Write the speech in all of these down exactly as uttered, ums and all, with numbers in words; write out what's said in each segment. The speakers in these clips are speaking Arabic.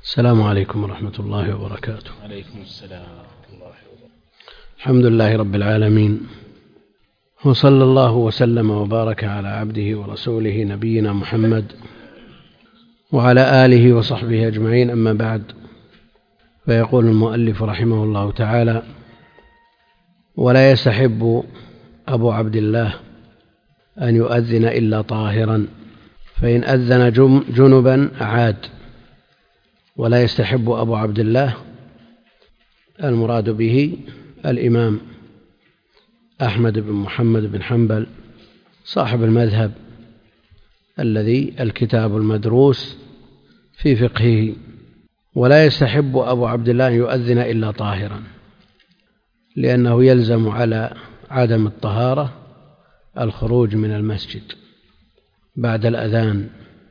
السلام عليكم ورحمة الله وبركاته. عليكم السلام ورحمة الله وبركاته. الحمد لله رب العالمين، وصلى الله وسلم وبارك على عبده ورسوله نبينا محمد وعلى آله وصحبه أجمعين، أما بعد، فيقول المؤلف رحمه الله تعالى: ولا يستحب أبو عبد الله أن يؤذن إلا طاهرا، فإن أذن جنبا أعاد. ولا يستحب أبو عبد الله المراد به الإمام أحمد بن محمد بن حنبل صاحب المذهب الذي الكتاب المدروس في فقهه. ولا يستحب أبو عبد الله أن يؤذن إلا طاهرا، لأنه يلزم على عدم الطهارة الخروج من المسجد بعد الأذان،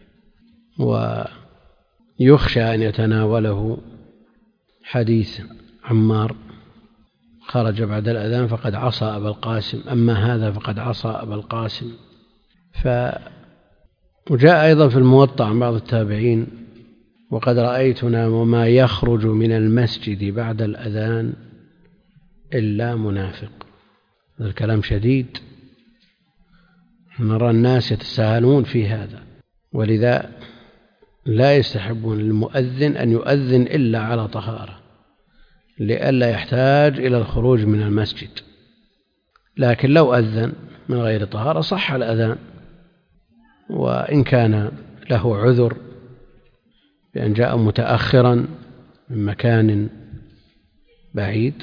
ويخشى أن يتناوله حديث عمار: خرج بعد الأذان فقد عصى أبا القاسم، أما هذا فقد عصى أبا القاسم. ف وجاء أيضا في الموطأ عن بعض التابعين: وقد رأيتنا وما يخرج من المسجد بعد الأذان إلا منافق. هذا الكلام شديد، نرى الناس يتساهلون في هذا، ولذا لا يستحبون المؤذن أن يؤذن إلا على طهارة لئلا يحتاج إلى الخروج من المسجد. لكن لو أذن من غير طهارة صح الأذان، وإن كان له عذر بأن جاء متأخرا من مكان بعيد،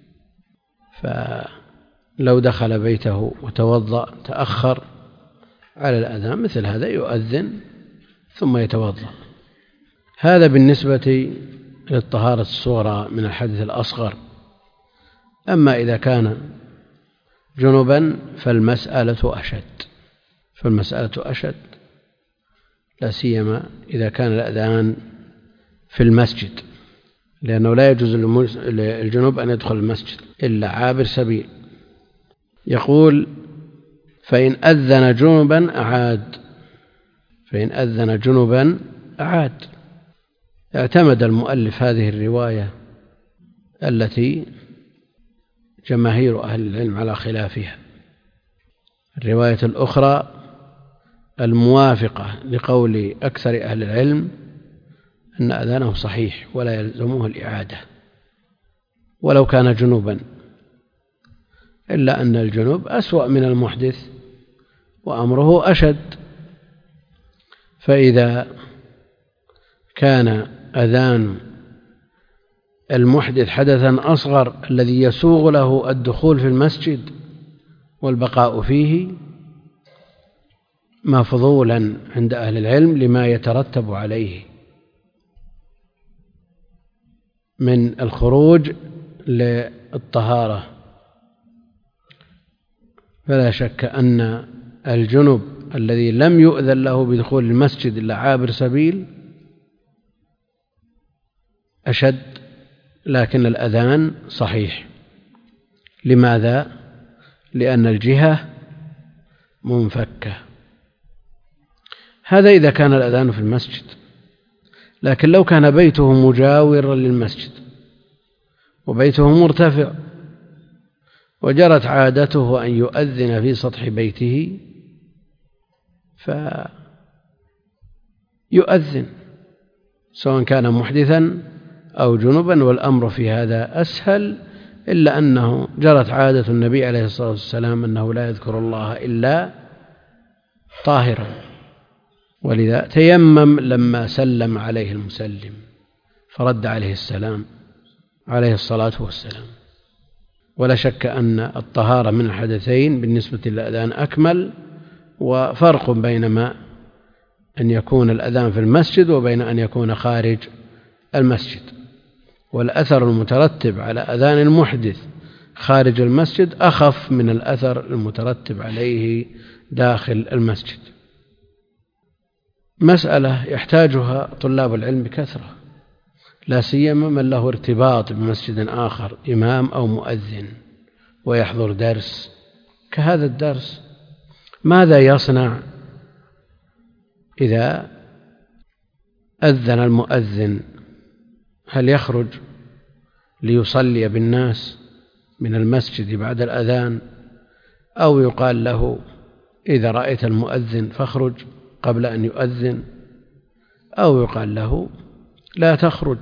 فلو دخل بيته وتوضأ تأخر على الأذان مثل هذا يؤذن ثم يتوضأ. هذا بالنسبة للطهارة الصغرى من الحدث الأصغر. أما إذا كان جنبا فالمسألة أشد فالمسألة أشد لا سيما إذا كان الأذان في المسجد، لأنه لا يجوز للجنوب أن يدخل المسجد إلا عابر سبيل. يقول: فإن أذن جنبا أعاد فإن أذن جنبا أعاد. اعتمد المؤلف هذه الرواية التي جماهير أهل العلم على خلافها. الرواية الأخرى الموافقة لقول أكثر أهل العلم أن أذانه صحيح ولا يلزمه الإعادة ولو كان جنوبا، إلا أن الجنوب أسوأ من المحدث وأمره أشد. فإذا كان أذان المحدث حدثا أصغر الذي يسوغ له الدخول في المسجد والبقاء فيه مفضولا عند أهل العلم لما يترتب عليه من الخروج للطهارة، فلا شك أن الجنب الذي لم يؤذن له بدخول المسجد إلا عابر سبيل أشد، لكن الأذان صحيح. لماذا؟ لأن الجهة منفكة. هذا إذا كان الأذان في المسجد. لكن لو كان بيته مجاورا للمسجد وبيته مرتفع وجرت عادته أن يؤذن في سطح بيته فيؤذن سواء كان محدثا أو جنبا، والأمر في هذا أسهل، إلا أنه جرت عادة النبي عليه الصلاة والسلام أنه لا يذكر الله إلا طاهرا، ولذا تيمم لما سلم عليه المسلم فرد عليه السلام عليه الصلاة والسلام. ولا شك أن الطهارة من الحدثين بالنسبة للأذان أكمل، وفرق بينما أن يكون الأذان في المسجد وبين أن يكون خارج المسجد. والأثر المترتب على أذان المحدث خارج المسجد أخف من الأثر المترتب عليه داخل المسجد. مسألة يحتاجها طلاب العلم بكثرة، لا سيما من له ارتباط بمسجد آخر، إمام أو مؤذن، ويحضر درس كهذا الدرس. ماذا يصنع إذا أذن المؤذن هل يخرج ليصلي بالناس من المسجد بعد الأذان، أو يقال له إذا رأيت المؤذن فاخرج قبل أن يؤذن، أو يقال له لا تخرج.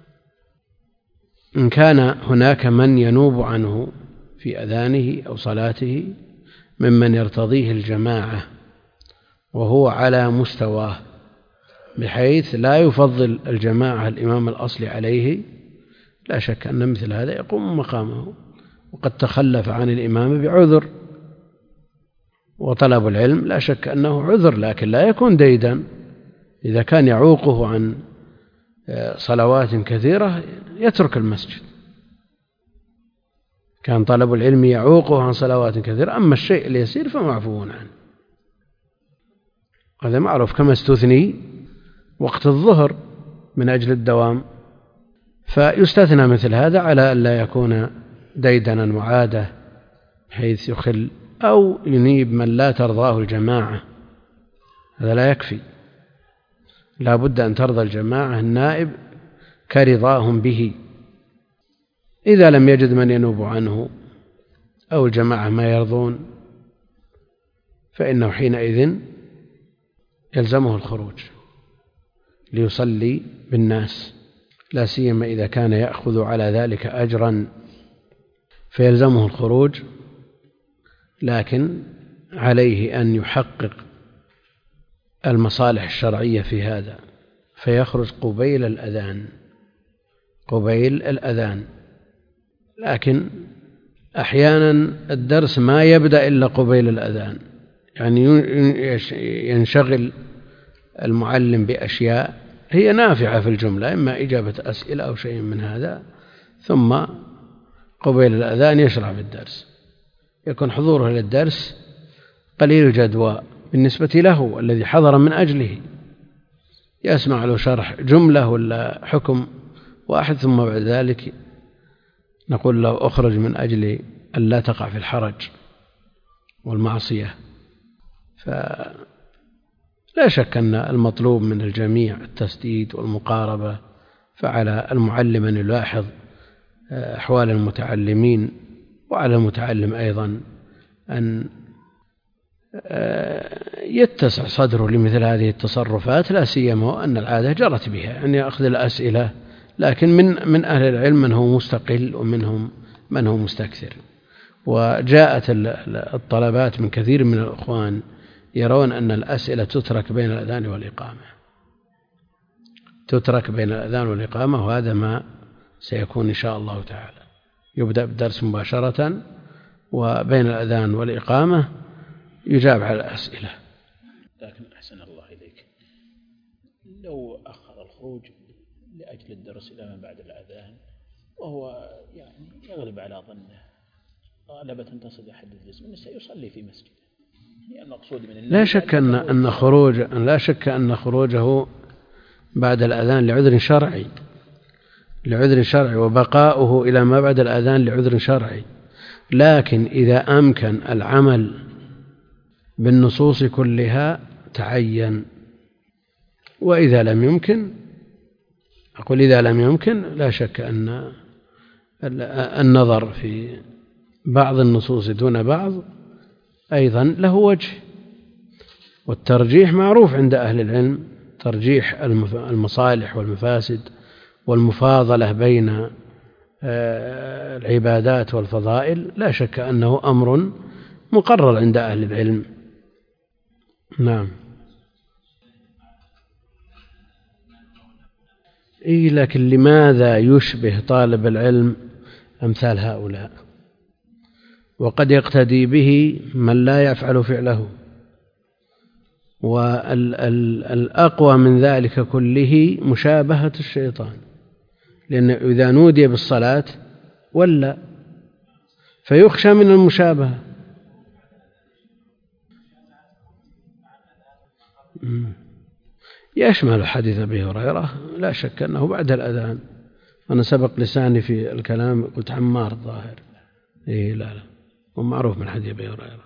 إن كان هناك من ينوب عنه في أذانه أو صلاته ممن يرتضيه الجماعة وهو على مستواه بحيث لا يفضل الجماعة الإمام الأصلي عليه، لا شك أن مثل هذا يقوم مقامه، وقد تخلف عن الإمام بعذر، وطلب العلم لا شك أنه عذر لكن لا يكون ديدا. إذا كان يعوقه عن صلوات كثيرة يترك المسجد، كان طلب العلم يعوقه عن صلوات كثيرة، أما الشيء اليسير فمعفو عنه. هذا معروف، كما استثني وقت الظهر من أجل الدوام، فيستثنى مثل هذا على أن لا يكون ديدنا معادة حيث يخل أو ينيب من لا ترضاه الجماعة، هذا لا يكفي، لا بد أن ترضى الجماعة النائب كرضاهم به. إذا لم يجد من ينوب عنه أو الجماعة ما يرضون فإنه حينئذ يلزمه الخروج ليصلي بالناس، لا سيما إذا كان يأخذ على ذلك أجرا فيلزمه الخروج، لكن عليه أن يحقق المصالح الشرعية في هذا، فيخرج قبيل الأذان قبيل الأذان لكن أحيانا الدرس ما يبدأ إلا قبيل الأذان، يعني ينشغل المعلم بأشياء هي نافعة في الجملة، إما إجابة أسئلة أو شيء من هذا، ثم قبيل الأذان يشرع في الدرس، يكون حضوره للدرس قليل الجدوى بالنسبة له الذي حضر من أجله، يسمع له شرح جملة ولا حكم واحد، ثم بعد ذلك نقول له أخرج من أجل أن لا تقع في الحرج والمعصية. فلا شك أن المطلوب من الجميع التسديد والمقاربة، فعلى المعلم أن يلاحظ أحوال المتعلمين، وعلى المتعلم أيضا أن يتسع صدره لمثل هذه التصرفات، لا سيما أن العادة جرت بها، يعني أخذ الأسئلة، لكن من من أهل العلم من هو مستقل ومنهم من هو مستكثر. وجاءت الطلبات من كثير من الأخوان يرون أن الأسئلة تترك بين الأذان والإقامة تترك بين الأذان والإقامة وهذا ما سيكون إن شاء الله تعالى، يبدأ بالدرس مباشرة وبين الأذان والإقامة يجاب على الأسئلة. لكن أحسن الله إليك، لو أخر الخروج لأجل الدرس إلى ما بعد الأذان وهو يعني يغلب على ظنه غالبة تصل أحد الجسم أنه سيصلي في مسجد، يعني المقصود من لا شك أن أن خروج لا شك أن خروجه بعد الأذان لعذر شرعي لعذر شرعي وبقاؤه إلى ما بعد الأذان لعذر شرعي، لكن إذا أمكن العمل بالنصوص كلها تعين، وإذا لم يمكن أقول إذا لم يمكن لا شك أن النظر في بعض النصوص دون بعض أيضا له وجه، والترجيح معروف عند أهل العلم، ترجيح المصالح والمفاسد والمفاضلة بين العبادات والفضائل لا شك أنه أمر مقرر عند أهل العلم. نعم. إيه لكن لماذا يشبه طالب العلم أمثال هؤلاء، وقد يقتدي به من لا يفعل فعله، والأقوى من ذلك كله مشابهة الشيطان، لأن إذا نودي بالصلاة ولا فيخشى من المشابهة. يشمل حديث أبي هريرة لا شك أنه بعد الأذان، أنا سبق لساني في الكلام قلت عمار الظاهر، إيه لا لا ومعروف من حديث أبي هريرة.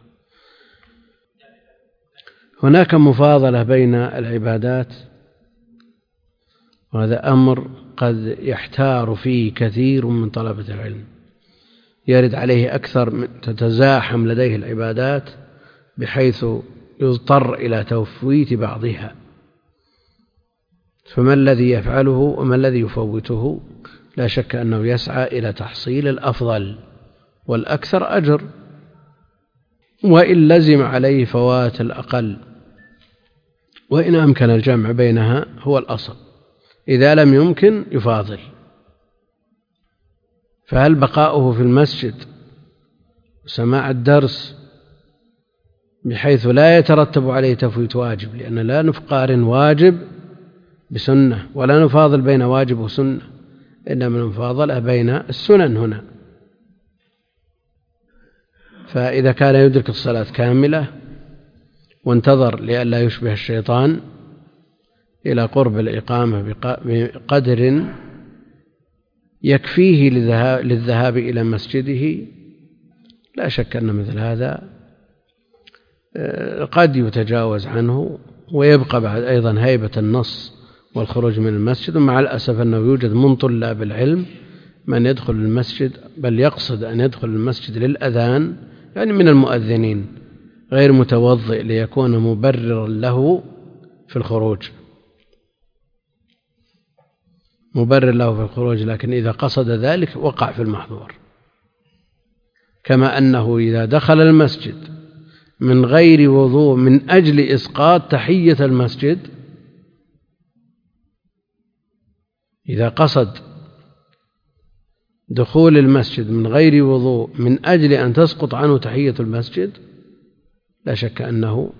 هناك مفاضلة بين العبادات، وهذا أمر قد يحتار فيه كثير من طلبة العلم، يرد عليه أكثر من تتزاحم لديه العبادات بحيث يضطر إلى تفويت بعضها، فما الذي يفعله وما الذي يفوته؟ لا شك أنه يسعى إلى تحصيل الأفضل والأكثر أجر، وإن لزم عليه فوات الأقل، وإن أمكن الجمع بينها هو الأصل، إذا لم يمكن يفاضل. فهل بقاؤه في المسجد سماع الدرس بحيث لا يترتب عليه تفويت واجب، لأن لا نقارن واجب بسنة ولا نفاضل بين واجب وسنة، إنما المفاضلة بين السنن هنا. فإذا كان يدرك الصلاة كاملة وانتظر لئلا يشبه الشيطان إلى قرب الإقامة بقدر يكفيه للذهاب إلى مسجده، لا شك أن مثل هذا قد يتجاوز عنه، ويبقى بعد أيضا هيبة النص والخروج من المسجد. ومع الأسف أنه يوجد من طلاب العلم من يدخل المسجد بل يقصد أن يدخل المسجد للأذان، يعني من المؤذنين، غير متوضئ ليكون مبررا له في الخروج مبرر له في الخروج لكن إذا قصد ذلك وقع في المحظور. كما أنه إذا دخل المسجد من غير وضوء من أجل إسقاط تحية المسجد، إذا قصد دخول المسجد من غير وضوء من أجل أن تسقط عنه تحية المسجد، لا شك أنه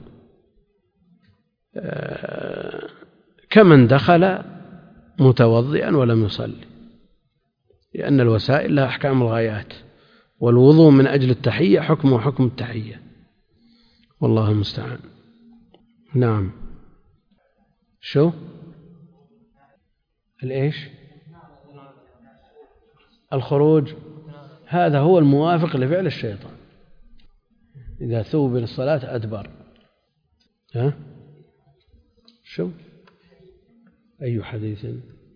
كمن دخل متوضئا ولم يصلي، لأن الوسائل لها أحكام الغايات، والوضوء من أجل التحية حكمه حكم التحية، والله المستعان. نعم. شو الإيش الخروج؟ هذا هو الموافق لفعل الشيطان، إذا ثوب للصلاة أدبر. ها شو أي حديث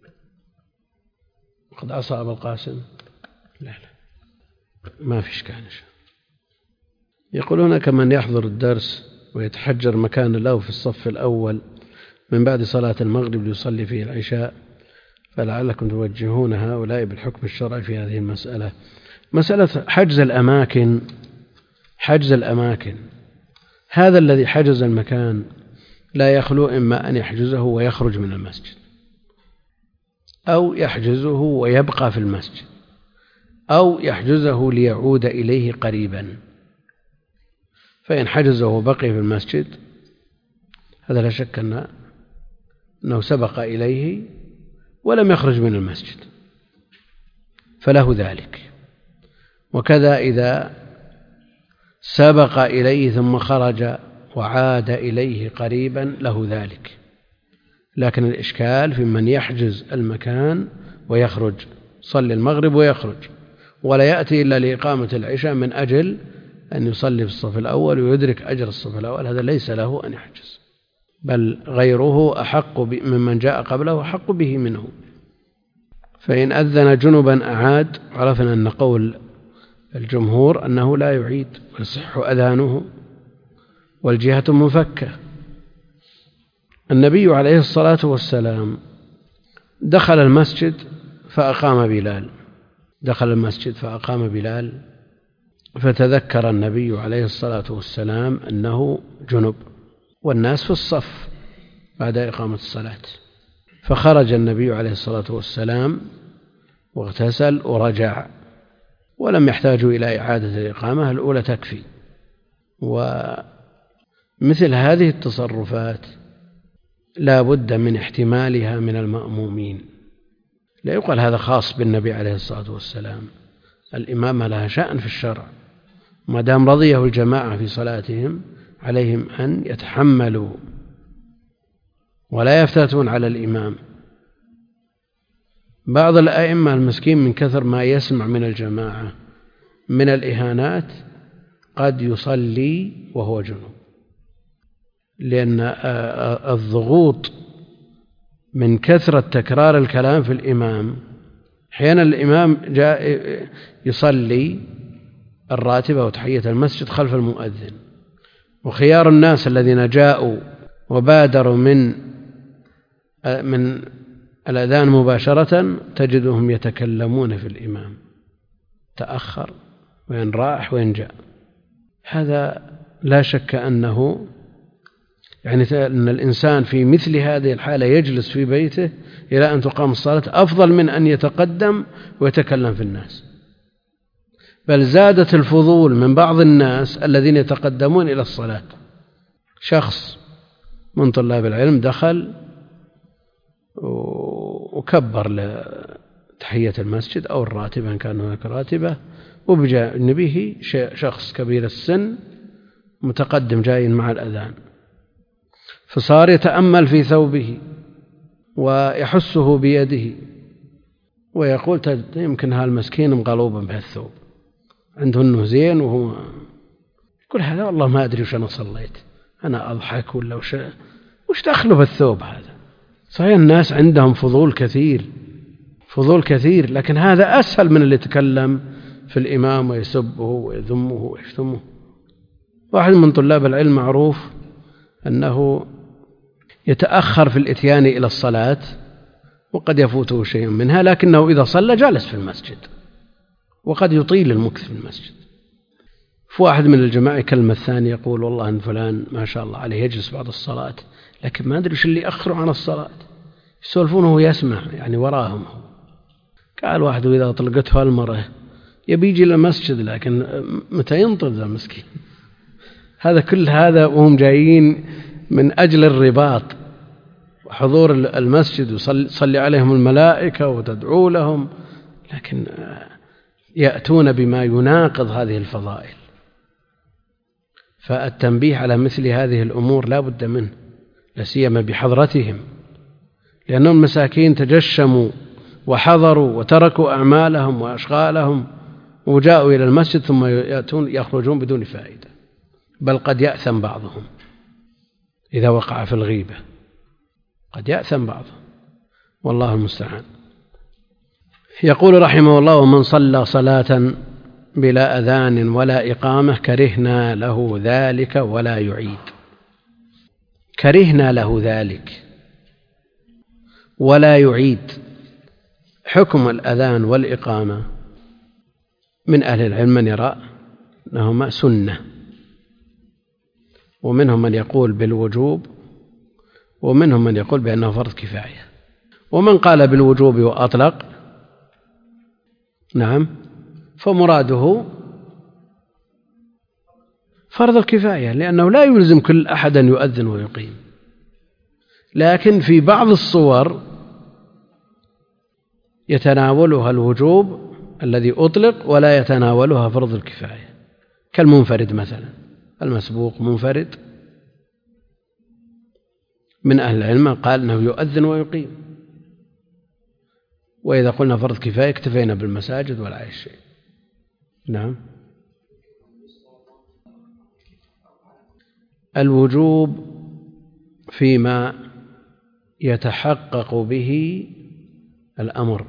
قد عصى أبا القاسم؟ لا لا ما في إشكال. يقولون كمن يحضر الدرس ويتحجر مكان له في الصف الأول من بعد صلاة المغرب ليصلي فيه العشاء، فلعلكم توجهون هؤلاء بالحكم الشرعي في هذه المسألة. مسألة حجز الأماكن حجز الأماكن هذا الذي حجز المكان لا يخلو إما أن يحجزه ويخرج من المسجد، أو يحجزه ويبقى في المسجد، أو يحجزه ليعود إليه قريبا. فإن حجزه وبقي في المسجد هذا لا شك أنه سبق إليه ولم يخرج من المسجد، فله ذلك. وكذا إذا سبق إليه ثم خرج وعاد إليه قريبا له ذلك. لكن الإشكال في من يحجز المكان ويخرج، صلي المغرب ويخرج ولا يأتي إلا لإقامة العشاء من أجل أن يصلي في الصف الأول ويدرك أجر الصف الأول، هذا ليس له أن يحجز، بل غيره أحق ممن جاء قبله أحق به منه. فإن أذن جنبا أعاد، عرفنا أن قول الجمهور أنه لا يعيد ويصح أذانه والجهة منفكة. النبي عليه الصلاة والسلام دخل المسجد فأقام بلال دخل المسجد فأقام بلال فتذكر النبي عليه الصلاة والسلام أنه جنب والناس في الصف بعد إقامة الصلاة، فخرج النبي عليه الصلاة والسلام واغتسل ورجع، ولم يحتاجوا إلى إعادة الإقامة، الأولى تكفي. ومثل هذه التصرفات لا بد من احتمالها من المأمومين، لا يقال هذا خاص بالنبي عليه الصلاة والسلام. الإمامة لها شأن في الشرع، ما دام رضيه الجماعة في صلاتهم عليهم أن يتحملوا ولا يفتتون على الإمام. بعض الأئمة المسكين من كثر ما يسمع من الجماعة من الإهانات قد يصلي وهو جنوب، لأن الضغوط من كثرة تكرار الكلام في الإمام. أحيانا الإمام جاء يصلي الراتبة وتحية المسجد خلف المؤذن، وخيار الناس الذين جاءوا وبادروا من من الأذان مباشرة تجدهم يتكلمون في الإمام، تأخر وين راح وين جاء. هذا لا شك أنه يعني أن الإنسان في مثل هذه الحالة يجلس في بيته إلى أن تقام الصلاة أفضل من أن يتقدم ويتكلم في الناس. بل زادت الفضول من بعض الناس الذين يتقدمون إلى الصلاة. شخص من طلاب العلم دخل وكبر لتحية المسجد أو الراتبة إن كان هناك راتبة، وبجانبه شخص كبير السن متقدم جاي مع الأذان، فصار يتأمل في ثوبه ويحسه بيده ويقول يمكن هالمسكين مغلوبا بهالثوب، عنده انه زين وهو يقول هذا والله ما ادري وش انا صليت، انا اضحك ولا وش وش دخله بالثوب هذا. صحيح الناس عندهم فضول كثير فضول كثير لكن هذا اسهل من اللي يتكلم في الامام ويسبه ويذمه ويشتمه. واحد من طلاب العلم معروف انه يتأخر في الاتيان الى الصلاة وقد يفوته شيء منها، لكنه اذا صلى جالس في المسجد وقد يطيل المكث في المسجد. في واحد من الجماعة يكلم الثاني يقول والله أن فلان ما شاء الله عليه يجلس بعد الصلاة لكن ما أدري وش اللي يأخره عن الصلاة، يسولفونه ويسمع يعني وراهم. قال واحد إذا طلقته المرأة يبي يجي للمسجد لكن متى ينطق ذا المسكين. هذا كل هذا وهم جايين من أجل الرباط وحضور المسجد وصلي عليهم الملائكة وتدعو لهم، لكن يأتون بما يناقض هذه الفضائل. فالتنبيه على مثل هذه الأمور لا بد منه، لا سيما بحضرتهم، لأنهم مساكين تجشموا وحضروا وتركوا أعمالهم وأشغالهم وجاءوا إلى المسجد ثم يأتون يخرجون بدون فائدة، بل قد يأثم بعضهم إذا وقع في الغيبة، قد يأثم بعضهم والله المستعان. يقول رحمه الله ومن صلى صلاة بلا أذان ولا إقامة كرهنا له ذلك ولا يعيد. كرهنا له ذلك ولا يعيد. حكم الأذان والإقامة من أهل العلم من يرى أنهما سنة، ومنهم من يقول بالوجوب، ومنهم من يقول بأنه فرض كفاية. ومن قال بالوجوب وأطلق نعم فمراده فرض الكفاية، لأنه لا يلزم كل أحد أن يؤذن ويقيم، لكن في بعض الصور يتناولها الوجوب الذي أطلق ولا يتناولها فرض الكفاية، كالمنفرد مثلا، المسبوق منفرد من أهل العلم قال أنه يؤذن ويقيم، وإذا قلنا فرض كفاية اكتفينا بالمساجد ولا أي شيء. نعم. الوجوب فيما يتحقق به الأمر،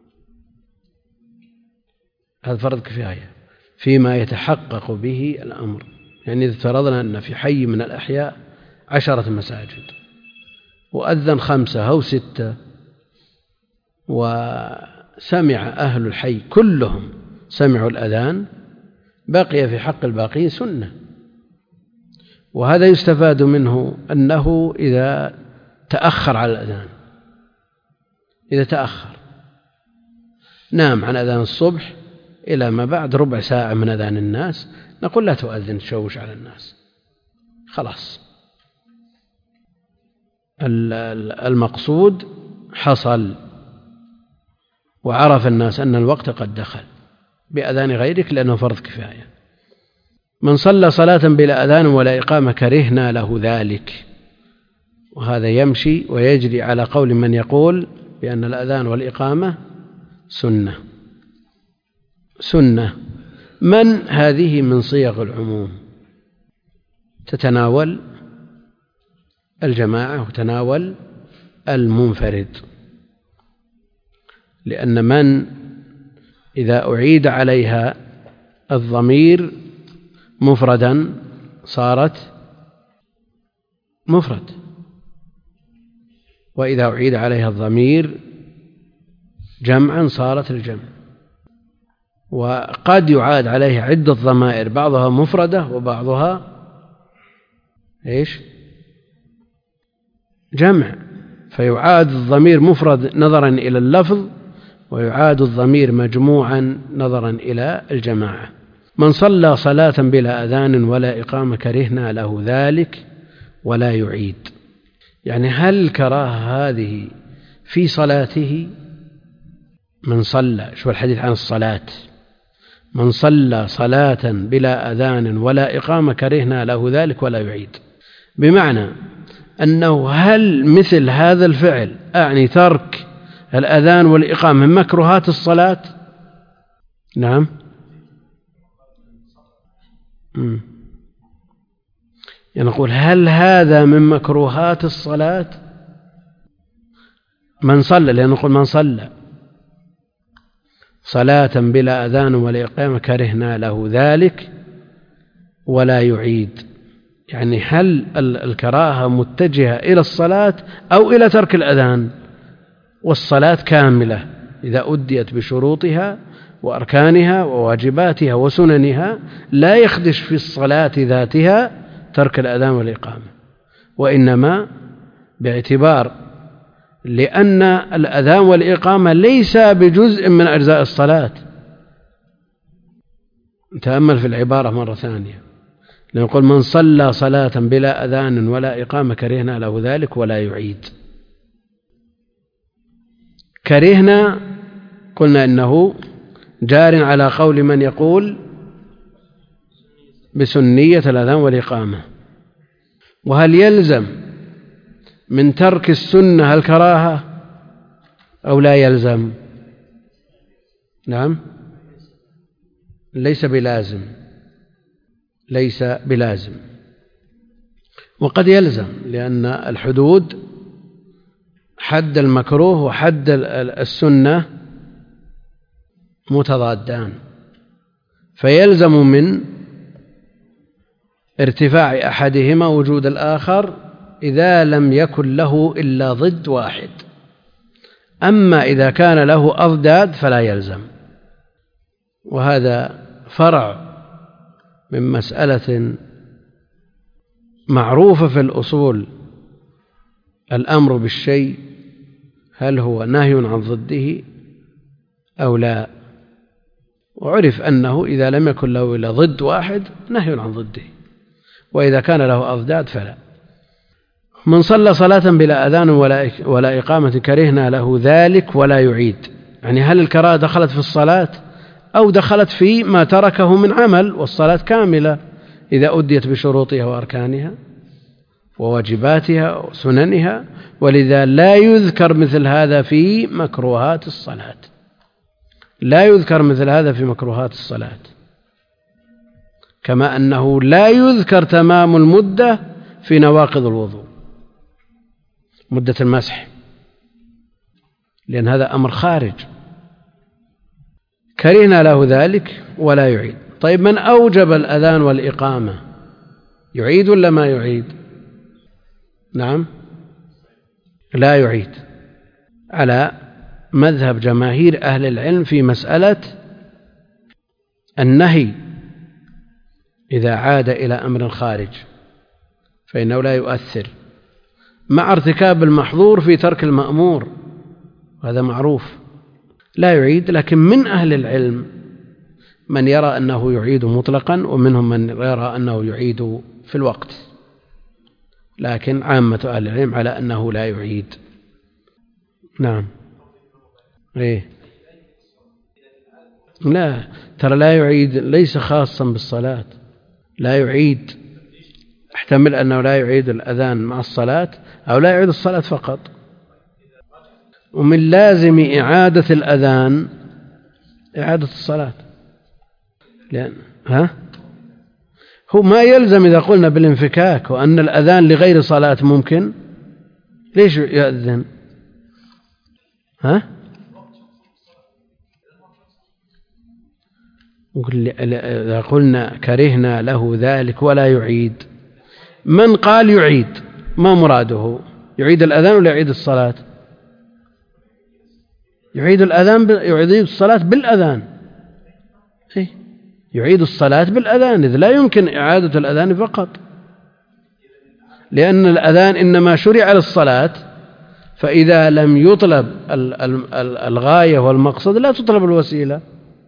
هذا فرض كفاية فيما يتحقق به الأمر. يعني إذا افترضنا أن في حي من الأحياء عشرة مساجد وأذن خمسة أو ستة وسمع أهل الحي كلهم سمعوا الأذان، بقي في حق الباقين سنة. وهذا يستفاد منه أنه إذا تأخر على الأذان، إذا تأخر نام عن أذان الصبح إلى ما بعد ربع ساعة من أذان الناس، نقول لا تؤذن تشوش على الناس، خلاص المقصود حصل وعرف الناس أن الوقت قد دخل بأذان غيرك لأنه فرض كفاية. من صلى صلاة بلا أذان ولا إقامة كرهنا له ذلك، وهذا يمشي ويجري على قول من يقول بأن الأذان والإقامة سنة. سنة من هذه من صيغ العموم، تتناول الجماعة وتناول المنفرد، لأن من إذا أعيد عليها الضمير مفردا صارت مفرد، وإذا أعيد عليها الضمير جمعا صارت الجمع. وقد يعاد عليها عدة ضمائر بعضها مفردة وبعضها إيش جمع، فيعاد الضمير مفرد نظرا إلى اللفظ، ويعاد الضمير مجموعا نظرا إلى الجماعة. من صلى صلاة بلا أذان ولا إقامة كرهنا له ذلك ولا يعيد. يعني هل الكراهة هذه في صلاته؟ من صلى، شوف الحديث عن الصلاة، من صلى صلاة بلا أذان ولا إقامة كرهنا له ذلك ولا يعيد، بمعنى أنه هل مثل هذا الفعل أعني ترك الأذان والإقامة من مكروهات الصلاة؟ نعم. يعني نقول هل هذا من مكروهات الصلاة؟ من صلى، لأن نقول من صلى صلاة بلا أذان ولا إقامة كرهنا له ذلك ولا يعيد. يعني هل الكراهة متجهة إلى الصلاة أو إلى ترك الأذان؟ والصلاة كاملة إذا أديت بشروطها وأركانها وواجباتها وسننها، لا يخدش في الصلاة ذاتها ترك الأذان والإقامة، وإنما باعتبار لأن الأذان والإقامة ليس بجزء من أجزاء الصلاة. تأمل في العبارة مرة ثانية، نقول من صلى صلاة بلا أذان ولا إقامة كرهنا له ذلك ولا يعيد. كرهنا قلنا إنه جار على قول من يقول بسنية الأذان والإقامة. وهل يلزم من ترك السنة الكراهة أو لا يلزم؟ نعم، ليس بلازم، ليس بلازم. وقد يلزم، لأن الحدود حد المكروه وحد السنة متضادان، فيلزم من ارتفاع أحدهما وجود الآخر إذا لم يكن له إلا ضد واحد. أما إذا كان له أضداد فلا يلزم. وهذا فرع من مسألة معروفة في الأصول، الأمر بالشيء هل هو نهي عن ضده أو لا؟ وعرف أنه إذا لم يكن له إلا ضد واحد نهي عن ضده، وإذا كان له أضداد فلا. من صلى صلاة بلا أذان ولا إقامة كرهنا له ذلك ولا يعيد. يعني هل الكراهة دخلت في الصلاة أو دخلت في ما تركه من عمل، والصلاة كاملة إذا أديت بشروطها وأركانها وواجباتها وسننها، ولذا لا يذكر مثل هذا في مكروهات الصلاة، لا يذكر مثل هذا في مكروهات الصلاة، كما أنه لا يذكر تمام المدة في نواقض الوضوء، مدة المسح، لأن هذا أمر خارج. كرهنا له ذلك ولا يعيد. طيب من أوجب الأذان والإقامة يعيد ولا ما يعيد؟ نعم، لا يعيد، على مذهب جماهير أهل العلم في مسألة النهي إذا عاد إلى أمر خارج فإنه لا يؤثر، مع ارتكاب المحظور في ترك المأمور، هذا معروف، لا يعيد. لكن من أهل العلم من يرى أنه يعيد مطلقا، ومنهم من يرى أنه يعيد في الوقت، لكن عامة أهل العلم على أنه لا يعيد. نعم. إيه؟ لا، ترى لا يعيد ليس خاصا بالصلاة، لا يعيد احتمل أنه لا يعيد الأذان مع الصلاة أو لا يعيد الصلاة فقط. ومن لازم إعادة الأذان إعادة الصلاة، لأن ها هو ما يلزم إذا قلنا بالانفكاك وأن الأذان لغير صلاة ممكن، ليش يؤذن؟ ها؟ إذا قلنا كرهنا له ذلك ولا يعيد، من قال يعيد؟ ما مراده؟ يعيد الأذان ولا يعيد الصلاة؟ يعيد الأذان ب... يعيد الصلاة بالأذان. إيه؟ يعيد الصلاة بالأذان، إذ لا يمكن إعادة الأذان فقط، لأن الأذان إنما شرع للصلاة، فإذا لم يطلب الغاية والمقصد لا تطلب الوسيلة.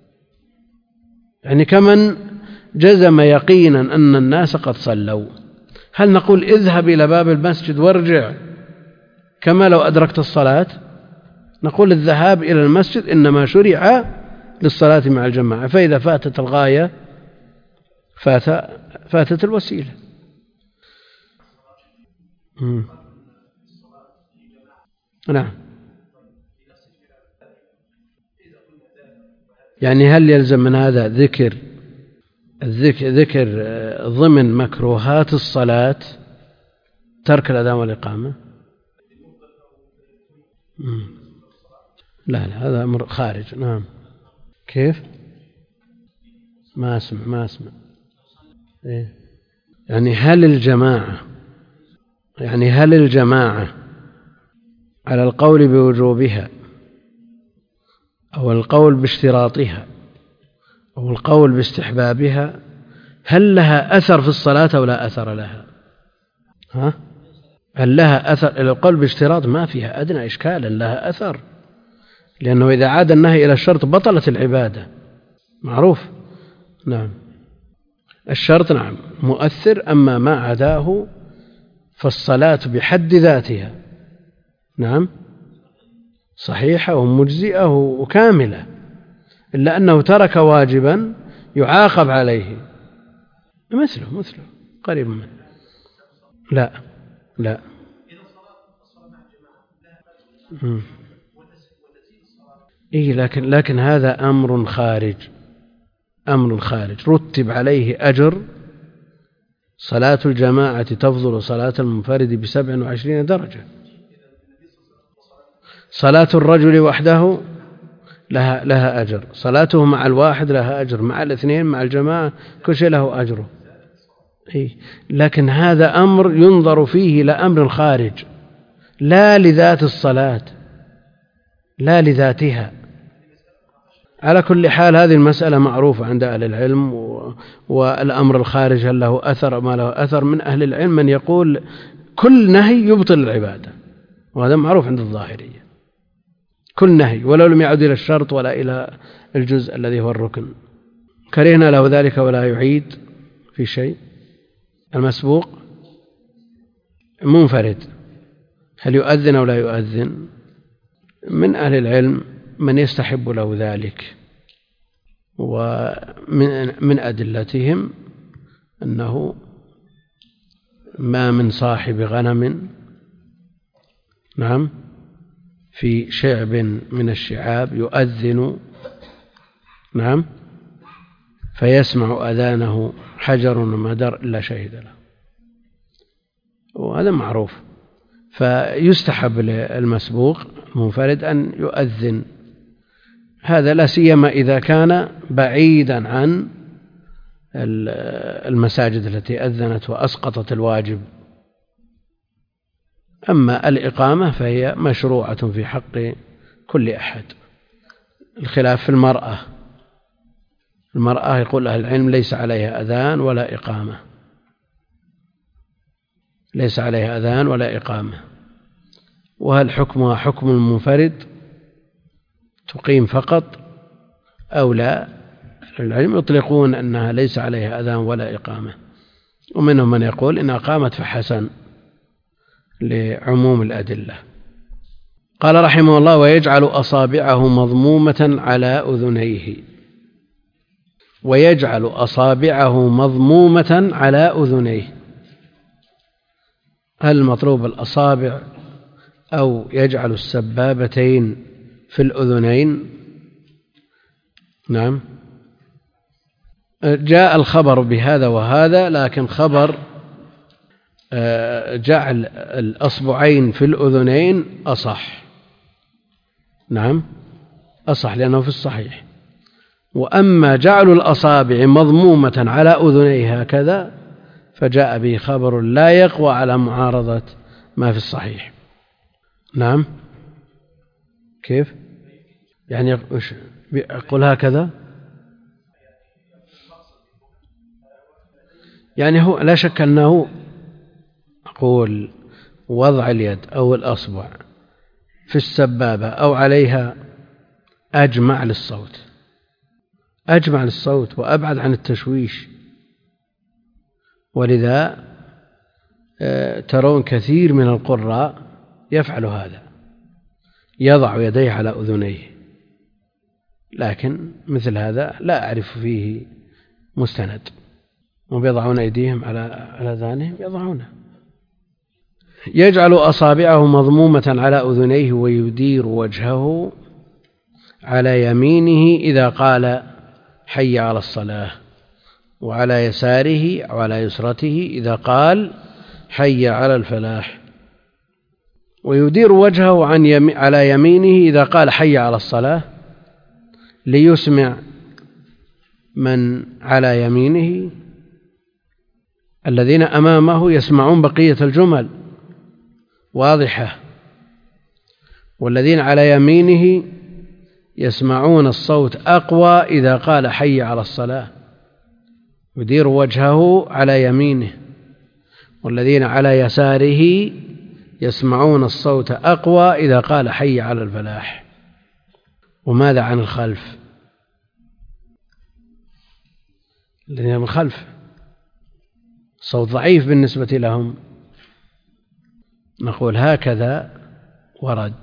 يعني كمن جزم يقينا أن الناس قد صلوا، هل نقول اذهب إلى باب المسجد وارجع كما لو أدركت الصلاة؟ نقول الذهاب إلى المسجد إنما شرع للصلاة مع الجماعة، فإذا فاتت الغاية فات فاتت الوسيلة. مم. نعم. يعني هل يلزم من هذا ذكر الذكر ذكر ضمن مكروهات الصلاة ترك الأذان والإقامة؟ مم. لا لا، هذا أمر خارج. نعم. كيف؟ ما أسمع ما أسمع إيه؟ يعني هل الجماعة يعني هل الجماعة على القول بوجوبها أو القول باشتراطها أو القول باستحبابها، هل لها أثر في الصلاة أو لا أثر لها؟ ها؟ هل لها أثر؟ القول باشتراط ما فيها أدنى إشكال، لها أثر، لأنه إذا عاد النهي إلى الشرط بطلت العبادة، معروف. نعم. الشرط نعم مؤثر، أما ما عداه فالصلاة بحد ذاتها نعم صحيحة ومجزئة وكاملة، إلا أنه ترك واجبا يعاقب عليه، مثله مثله قريب منه. لا لا. إيه لكن لكن هذا أمر خارج، أمر خارج رتب عليه أجر. صلاة الجماعة تفضل صلاة المنفرد بسبع وعشرين درجة. صلاة الرجل وحده لها لها أجر، صلاته مع الواحد لها أجر، مع الاثنين مع الجماعة كل شيء له أجره. إيه؟ لكن هذا أمر ينظر فيه لأمر خارج، لا لذات الصلاة، لا لذاتها. على كل حال هذه المسألة معروفة عند أهل العلم، والأمر الخارج هل له أثر ما له أثر. من أهل العلم من يقول كل نهي يبطل العبادة، وهذا معروف عند الظاهرية، كل نهي ولو لم يعد إلى الشرط ولا إلى الجزء الذي هو الركن. كرهنا له ذلك ولا يعيد في شيء. المسبوق منفرد هل يؤذن أو لا يؤذن؟ من أهل العلم من يستحب له ذلك، ومن من أدلتهم أنه ما من صاحب غنم نعم في شعب من الشعاب يؤذن نعم فيسمع أذانه حجر ومدر إلا شهد له، وهذا معروف. فيستحب للمسبوق المنفرد أن يؤذن، هذا لا سيما إذا كان بعيدا عن المساجد التي أذنت وأسقطت الواجب. أما الإقامة فهي مشروعة في حق كل أحد. الخلاف في المرأة، المرأة يقول أهل العلم ليس عليها أذان ولا إقامة، ليس عليها أذان ولا إقامة. وهل حكمها حكم المنفرد تقيم فقط أو لا؟ العلم يطلقون أنها ليس عليها أذان ولا إقامة، ومنهم من يقول إن أقامت فحسن لعموم الأدلة. قال رحمه الله: ويجعل أصابعه مضمومة على أذنيه. ويجعل أصابعه مضمومة على أذنيه، هل المطلوب الأصابع أو يجعل السبابتين في الأذنين؟ نعم، جاء الخبر بهذا وهذا، لكن خبر جعل الأصبعين في الأذنين أصح، نعم أصح لأنه في الصحيح. وأما جعل الأصابع مضمومة على أذنيها هكذا فجاء به خبر لا يقوى على معارضة ما في الصحيح. نعم كيف يعني يقول هكذا؟ يعني هو لا شك أنه أقول وضع اليد أو الأصبع في السبابة أو عليها أجمع للصوت، أجمع للصوت وأبعد عن التشويش. ولذا ترون كثير من القراء يفعل هذا، يضع يديه على أذنيه، لكن مثل هذا لا أعرف فيه مستند. ويضعون أيديهم على على أذانهم يضعونه. يجعل أصابعه مضمومة على أذنيه ويدير وجهه على يمينه إذا قال حي على الصلاة، وعلى يساره أو على يسرته إذا قال حي على الفلاح. ويدير وجهه عن يم... على يمينه إذا قال حي على الصلاة ليسمع من على يمينه، الذين أمامه يسمعون بقية الجمل واضحة، والذين على يمينه يسمعون الصوت أقوى إذا قال حي على الصلاة. يدير وجهه على يمينه، والذين على يساره يسمعون الصوت أقوى إذا قال حي على الفلاح. وماذا عن الخلف؟ الذين من الخلف صوت ضعيف بالنسبة لهم، نقول هكذا ورد،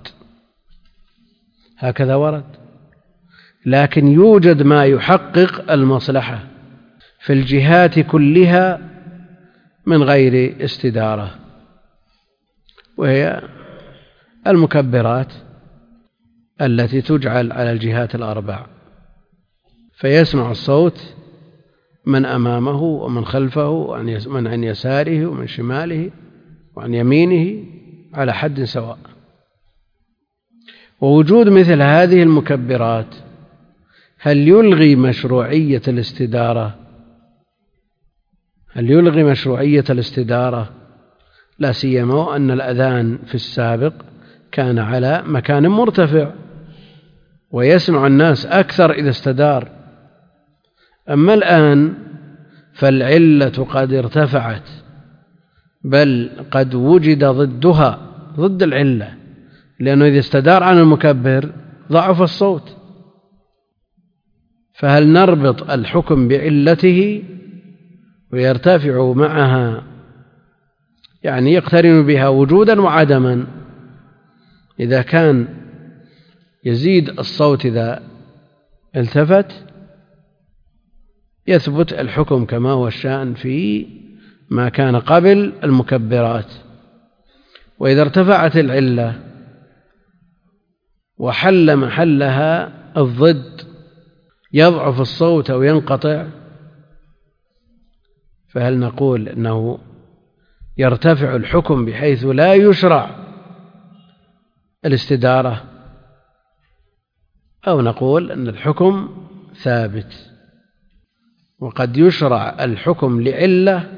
هكذا ورد، لكن يوجد ما يحقق المصلحة في الجهات كلها من غير استدارة، وهي المكبرات التي تجعل على الجهات الأربع، فيسمع الصوت من أمامه ومن خلفه ومن عن يساره ومن شماله وعن يمينه على حد سواء. ووجود مثل هذه المكبرات هل يلغي مشروعية الاستدارة؟ هل يلغي مشروعية الاستدارة؟ لا سيما أن الأذان في السابق كان على مكان مرتفع ويسمع الناس أكثر إذا استدار. أما الآن فالعلة قد ارتفعت، بل قد وجد ضدها، ضد العلة، لأنه إذا استدار عن المكبر ضعف الصوت. فهل نربط الحكم بعلته ويرتفع معها، يعني يقترن بها وجودا وعدما؟ إذا كان يزيد الصوت إذا التفت يثبت الحكم كما هو الشأن في ما كان قبل المكبرات. وإذا ارتفعت العلة وحل محلها الضد يضعف الصوت أو ينقطع، فهل نقول أنه يرتفع الحكم بحيث لا يشرع الاستدارة، أو نقول أن الحكم ثابت وقد يشرع الحكم لعلة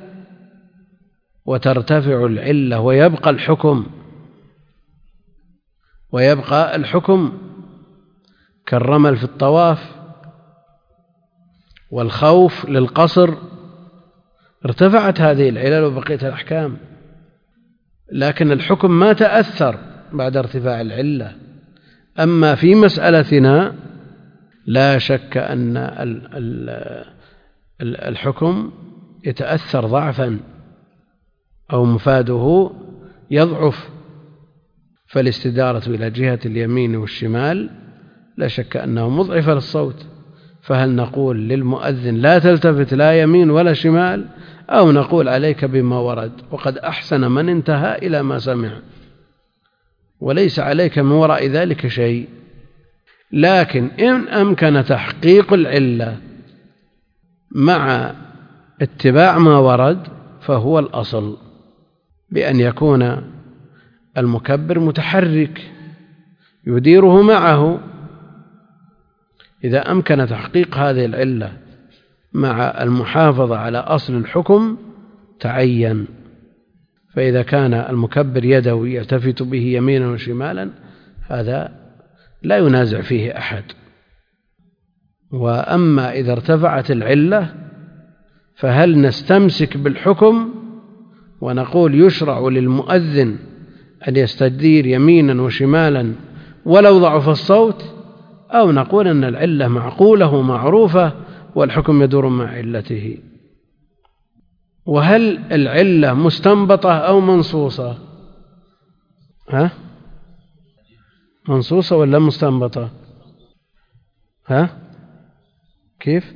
وترتفع العلة ويبقى الحكم ويبقى الحكم كالرمل في الطواف والخوف للقصر، ارتفعت هذه العلل وبقيت الأحكام، لكن الحكم ما تأثر بعد ارتفاع العلة. أما في مسألتنا لا شك أن الحكم يتأثر ضعفا أو مفاده يضعف، فالاستدارة إلى جهة اليمين والشمال لا شك أنه مضعف للصوت. فهل نقول للمؤذن لا تلتفت لا يمين ولا شمال، أو نقول عليك بما ورد وقد أحسن من انتهى إلى ما سمع وليس عليك من وراء ذلك شيء؟ لكن إن أمكن تحقيق العلة مع اتباع ما ورد فهو الأصل، بأن يكون المكبر متحرك يديره معه. إذا أمكن تحقيق هذه العلة مع المحافظة على أصل الحكم تعين. فإذا كان المكبر يده يلتفت به يمينا وشمالا هذا لا ينازع فيه أحد. وأما إذا ارتفعت العلة فهل نستمسك بالحكم ونقول يشرع للمؤذن أن يستدير يمينا وشمالا ولو ضعف الصوت، أو نقول أن العلة معقولة ومعروفة والحكم يدور مع علته؟ وهل العلة مستنبطة أو منصوصة؟ ها؟ منصوصة ولا مستنبطة؟ ها؟ كيف؟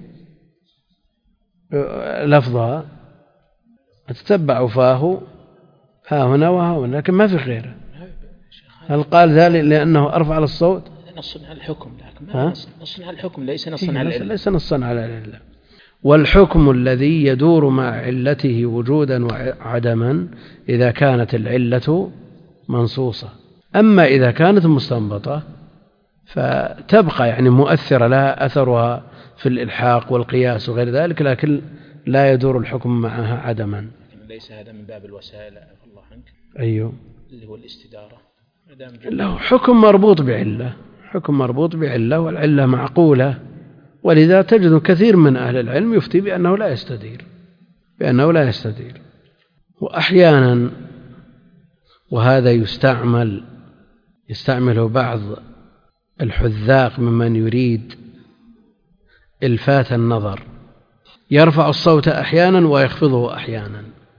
لفظها تتبع فاه ها هنا وها هنا، لكن ما في غيره. هل قال ذلك لأنه أرفع للصوت؟ نص على الحكم، لكن ما نص على الحكم، ليس نصا على العلة. ليس نصا على العلة. والحكم الذي يدور مع علته وجودا وعدما إذا كانت العلة منصوصة. أما إذا كانت مستنبطة فتبقى يعني مؤثرة لها أثرها في الإلحاق والقياس وغير ذلك، لكن لا يدور الحكم معها عدما. ليس هذا من باب الوسائل عفى الله عنك. أيوه، اللي هو الاستدارة له حكم مربوط بعلة، حكم مربوط بعلة، والعلة معقولة. ولذا تجد كثير من أهل العلم يفتي بأنه لا يستدير بأنه لا يستدير وأحيانا وهذا يستعمل يستعمله بعض الحذاق ممن يريد إلفات النظر، يرفع الصوت أحيانا ويخفضه أحيانا،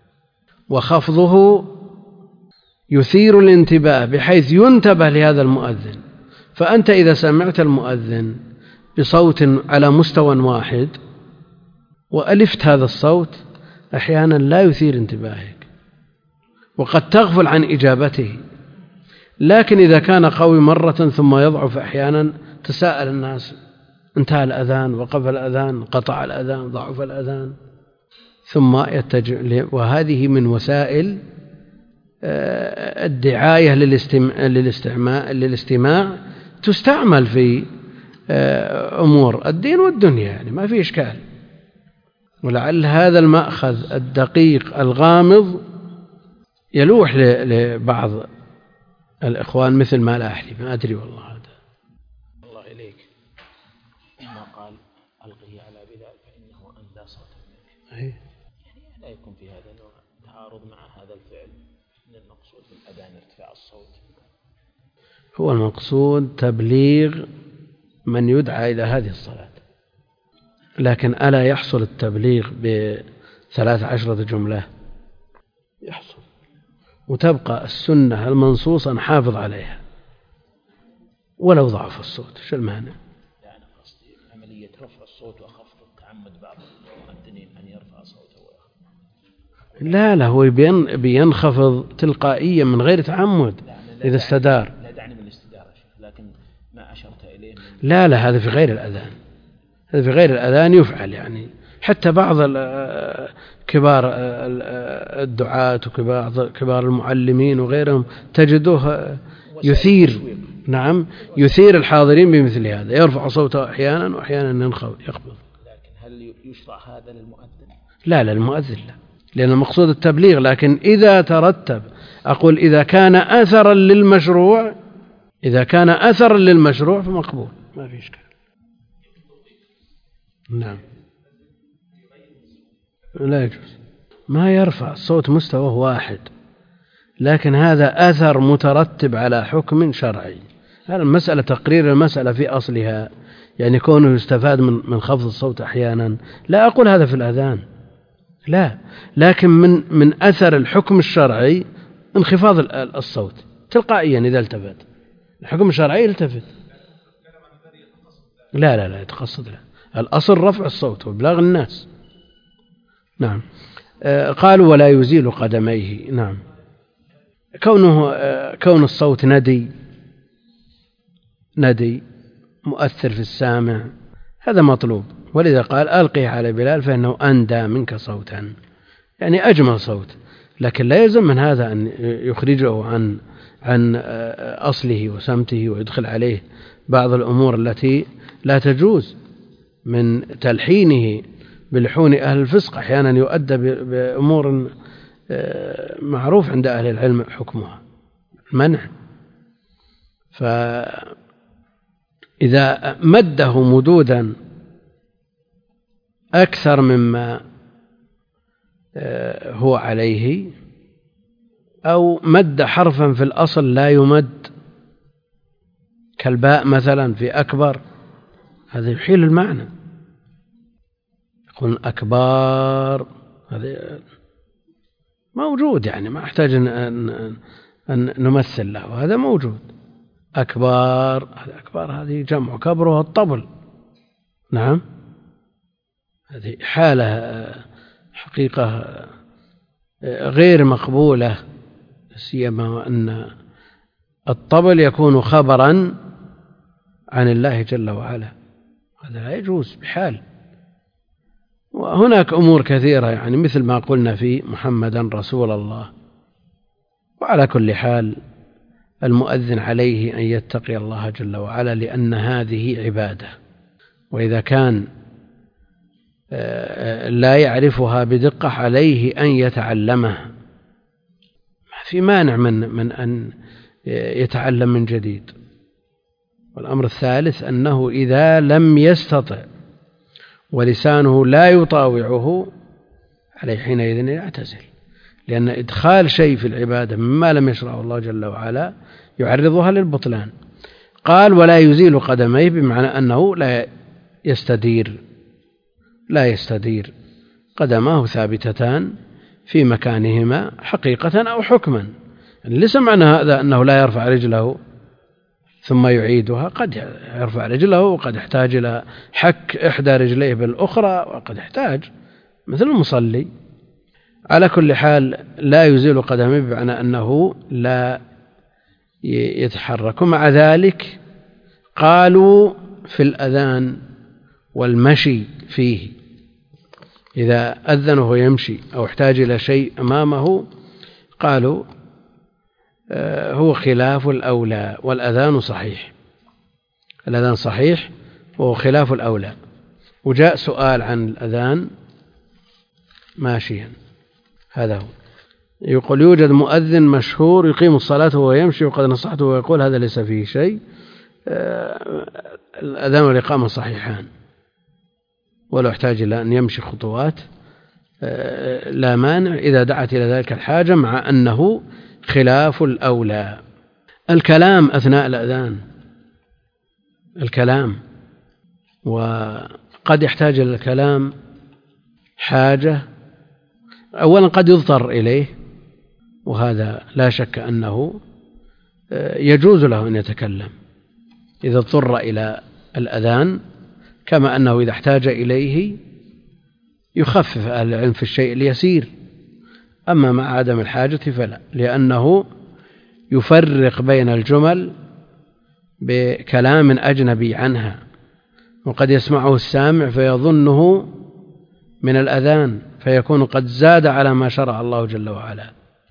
وخفضه يثير الانتباه بحيث ينتبه لهذا المؤذن. فأنت إذا سمعت المؤذن بصوت على مستوى واحد وألفت هذا الصوت أحيانا لا يثير انتباهك وقد تغفل عن إجابته. لكن إذا كان قوي مرة ثم يضعف أحيانا تساءل الناس: انتهى الأذان، وقف الأذان، قطع الأذان، ضعف الأذان، ثم يتجه. وهذه من وسائل الدعاية للاستماع, للاستماع تستعمل في أمور الدين والدنيا، يعني ما في إشكال. ولعل هذا المأخذ الدقيق الغامض يلوح لبعض الإخوان مثل ما لا أحلي، ما أدري والله. هذا الله إليك ما قال ألقه على بلال فإنه أندى صوتا منك، يعني لا يكون في هذا نوع تعارض مع هذا الفعل؟ من المقصود بالأذان ارتفاع الصوت، هو المقصود تبليغ من يدعى إلى هذه الصلاة، لكن ألا يحصل التبليغ بثلاث عشرة جملة؟ يحصل، وتبقى السنة المنصوصة نحافظ عليها ولو ضعف الصوت. شو المانع؟ يعني قصدي عملية رفع الصوت وخفض تعمد بعض المؤذنين أن يرفع صوته ويخفض. لا لا، هو بينخفض تلقائيا من غير تعمد إذا استدار. لا دعني من الاستدارة لكن ما أشرت إليه من... لا لا، هذا في غير الأذان، هذا في غير الأذان يفعل. يعني حتى بعض كبار الدعاة وكبار كبار المعلمين وغيرهم تجدوه يثير، نعم يثير الحاضرين بمثل هذا، يرفع صوته أحيانا وأحيانا يخفض. لكن هل يشرع هذا للمؤذن؟ لا لا، المؤذن لا، لأن المقصود التبليغ. لكن إذا ترتب، أقول إذا كان أثرا للمشروع، إذا كان أثرا للمشروع فمقبول، ما في إشكال. نعم، لا يجوز، ما يرفع الصوت مستوى واحد، لكن هذا أثر مترتب على حكم شرعي. هذا المسألة تقرير المسألة في أصلها، يعني كونه يستفاد من من خفض الصوت أحيانا. لا أقول هذا في الأذان، لا، لكن من من أثر الحكم الشرعي انخفاض الصوت تلقائيا إذا التفت. الحكم الشرعي يلتفت. لا لا لا يتقصد، لا، الأصل رفع الصوت وإبلاغ الناس. نعم. آه قالوا ولا يزيل قدميه. نعم، كونه آه كون الصوت ندي ندي مؤثر في السامع هذا مطلوب، ولذا قال ألقيه على بلال فإنه أندى منك صوتا، يعني أجمل صوت. لكن لا يلزم من هذا أن يخرجه عن عن أصله وسمته ويدخل عليه بعض الأمور التي لا تجوز من تلحينه بلحون أهل الفسق. أحيانا يؤدى بأمور معروف عند أهل العلم حكمها منع. فإذا مده مدودا أكثر مما هو عليه أو مد حرفا في الأصل لا يمد كالباء مثلا في أكبر، هذا يحيل المعنى. يقول أكبار هذا موجود، يعني ما أحتاج أن, أن نمثل له، هذا موجود. أكبار هذا أكبار هذه جمع كبره الطبل. نعم، هذه حالة حقيقة غير مقبولة، سيما أن الطبل يكون خبرا عن الله جل وعلا، هذا لا يجوز بحال. وهناك أمور كثيرة يعني مثل ما قلنا في محمدا رسول الله. وعلى كل حال المؤذن عليه أن يتقي الله جل وعلا، لأن هذه عبادة، وإذا كان لا يعرفها بدقة عليه أن يتعلمها، ما في مانع من من أن يتعلم من جديد. والأمر الثالث أنه إذا لم يستطع ولسانه لا يطاوعه عليه حينئذ يعتزل، لأن إدخال شيء في العبادة مما لم يشرعه الله جل وعلا يعرضها للبطلان. قال ولا يزيل قدميه، بمعنى أنه لا يستدير لا يستدير قدماه ثابتتان في مكانهما حقيقة أو حكما. يعني ليس معنى هذا أنه لا يرفع رجله ثم يعيدها، قد يرفع رجله وقد يحتاج إلى حك إحدى رجليه بالأخرى، وقد يحتاج مثل المصلي. على كل حال لا يزيل قدمه بمعنى أنه لا يتحرك. مع ذلك قالوا في الأذان والمشي فيه، إذا أذن وهو يمشي أو احتاج إلى شيء أمامه قالوا هو خلاف الأولى، والأذان صحيح، الأذان صحيح وهو خلاف الأولى. وجاء سؤال عن الأذان ماشيا، هذا هو. يقول يوجد مؤذن مشهور يقيم الصلاة وهو يمشي، وقد نصحته ويقول هذا ليس فيه شيء. الأذان والإقامة صحيحان، ولو احتاج إلى أن يمشي خطوات لا مانع إذا دعت إلى ذلك الحاجة، مع أنه خلاف الأولى. الكلام أثناء الأذان، الكلام، وقد يحتاج إلى الكلام حاجة. أولا قد يضطر إليه، وهذا لا شك أنه يجوز له أن يتكلم إذا اضطر إلى الأذان، كما أنه إذا احتاج إليه يخفف أهل العلم في الشيء اليسير. أما مع عدم الحاجة فلا، لأنه يفرق بين الجمل بكلام أجنبي عنها، وقد يسمعه السامع فيظنه من الأذان، فيكون قد زاد على ما شرع الله جل وعلا.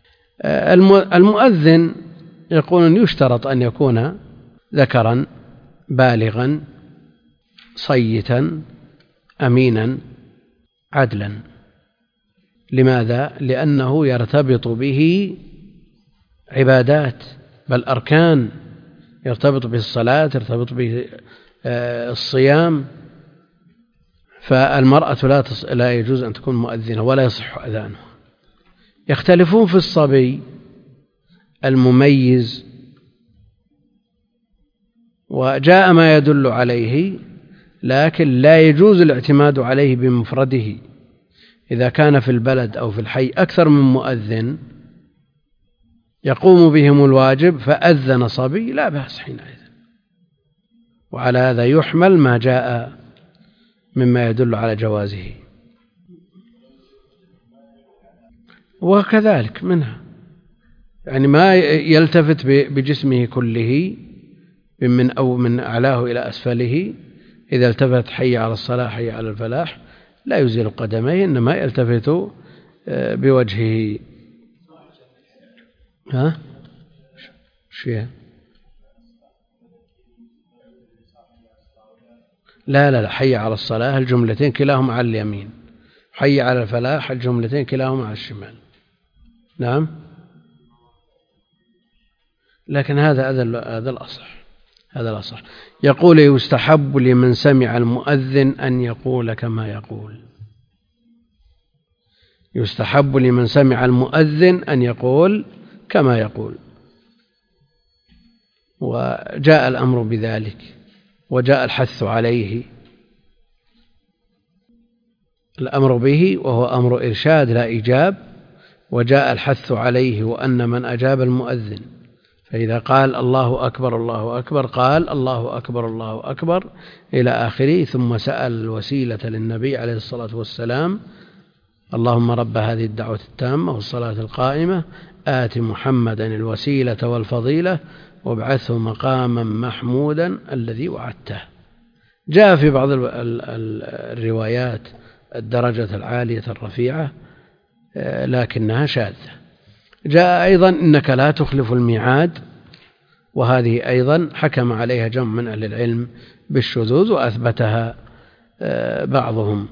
المؤذن يقول يشترط أن يكون ذكرا بالغا صيتا أمينا عدلا. لماذا؟ لأنه يرتبط به عبادات، بل أركان، يرتبط به الصلاة، يرتبط به الصيام. فالمرأة لا, تص... لا يجوز أن تكون مؤذنة ولا يصح أذانها. يختلفون في الصبي المميز، وجاء ما يدل عليه، لكن لا يجوز الاعتماد عليه بمفرده. إذا كان في البلد أو في الحي أكثر من مؤذن يقوم بهم الواجب فأذن صبي لا بأس حينئذ. وعلى هذا يحمل ما جاء مما يدل على جوازه. وكذلك منها يعني ما يلتفت بجسمه كله من أو من أعلاه إلى أسفله. إذا التفت حي على الصلاة حي على الفلاح لا يزيل قدميه، إنما يلتفت بوجهه. ها؟ فيها؟ لا لا لا، حي على الصلاة الجملتين كلاهما على اليمين، حي على الفلاح الجملتين كلاهما على الشمال. نعم، لكن هذا هذا الأصح، هذا الأصح. يقول يستحب لمن سمع المؤذن أن يقول كما يقول. يستحب لمن سمع المؤذن أن يقول كما يقول، وجاء الأمر بذلك وجاء الحث عليه، الأمر به وهو أمر إرشاد لا إيجاب، وجاء الحث عليه وأن من أجاب المؤذن فإذا قال الله أكبر الله أكبر قال الله أكبر الله أكبر إلى آخره، ثم سأل الوسيلة للنبي عليه الصلاة والسلام اللهم رب هذه الدعوة التامة والصلاة القائمة آت محمدا الوسيلة والفضيلة وابعثه مقاما محمودا الذي وعدته. جاء في بعض الروايات الدرجة العالية الرفيعة لكنها شاذة. جاء أيضا إنك لا تخلف الميعاد، وهذه أيضا حكم عليها جمع من أهل العلم بالشذوذ وأثبتها بعضهم.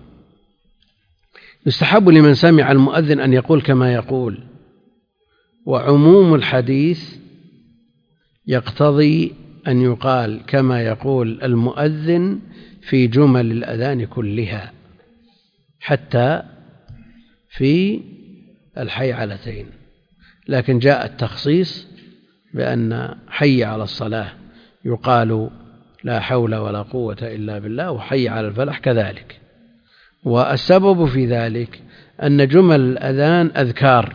يستحب لمن سمع المؤذن أن يقول كما يقول، وعموم الحديث يقتضي أن يقال كما يقول المؤذن في جمل الأذان كلها حتى في الحيعلتين، لكن جاء التخصيص بأن حي على الصلاة يقال لا حول ولا قوة إلا بالله، وحي على الفلاح كذلك. والسبب في ذلك أن جمل الأذان أذكار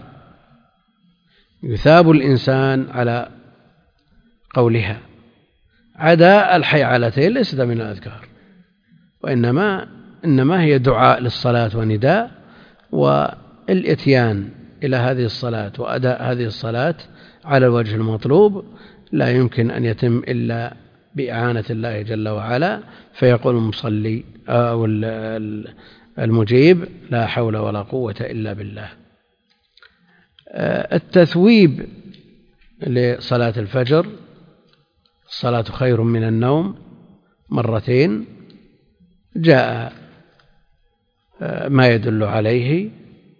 يثاب الإنسان على قولها، عدا الحيعلتين ليست من الأذكار، وإنما إنما هي دعاء للصلاة ونداء، والإتيان إلى هذه الصلاة وأداء هذه الصلاة على الوجه المطلوب لا يمكن أن يتم إلا بإعانة الله جل وعلا، فيقول المصلي أو المجيب لا حول ولا قوة إلا بالله. التثويب لصلاة الفجر الصلاة خير من النوم مرتين جاء ما يدل عليه،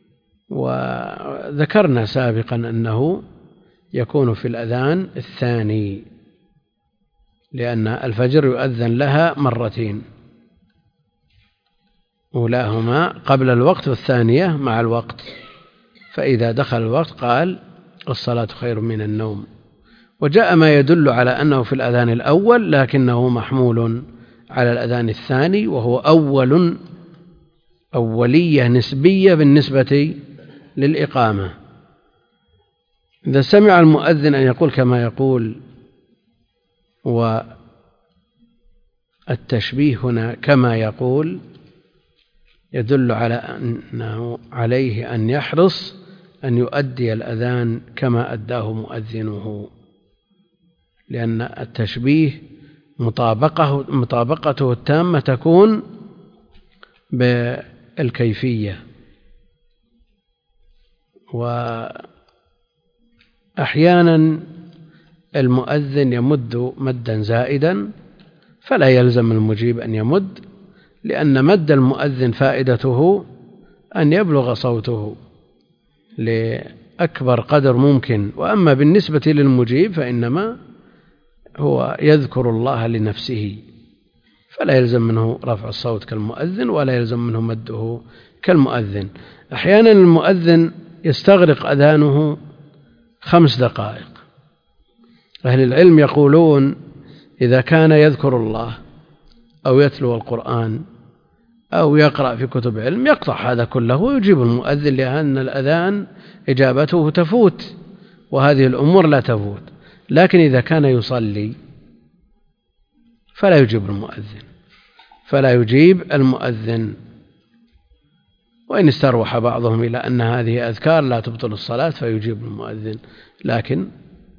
وذكرنا سابقا أنه يكون في الأذان الثاني، لأن الفجر يؤذن لها مرتين، أولاهما قبل الوقت والثانية مع الوقت، فإذا دخل الوقت قال الصلاة خير من النوم. وجاء ما يدل على أنه في الأذان الأول لكنه محمول على الأذان الثاني، وهو أول أولية نسبية بالنسبة للإقامة. إذا سمع المؤذن أن يقول كما يقول، والتشبيه هنا كما يقول يدل على أنه عليه أن يحرص أن يؤدي الأذان كما أداه مؤذنه، لأن التشبيه مطابقه مطابقته التامة تكون بالكيفية. وأحيانا المؤذن يمد مدا زائدا فلا يلزم المجيب أن يمد، لأن مد المؤذن فائدته أن يبلغ صوته لأكبر قدر ممكن، وأما بالنسبة للمجيب فإنما هو يذكر الله لنفسه، فلا يلزم منه رفع الصوت كالمؤذن ولا يلزم منه مده كالمؤذن. أحيانا المؤذن يستغرق أذانه خمس دقائق. أهل العلم يقولون إذا كان يذكر الله أو يتلو القرآن أو يقرأ في كتب علم يقطع هذا كله ويجيب المؤذن، لأن الأذان إجابته تفوت وهذه الأمور لا تفوت. لكن إذا كان يصلي فلا يجيب المؤذن فلا يجيب المؤذن وإن استروح بعضهم إلى أن هذه أذكار لا تبطل الصلاة فيجيب المؤذن، لكن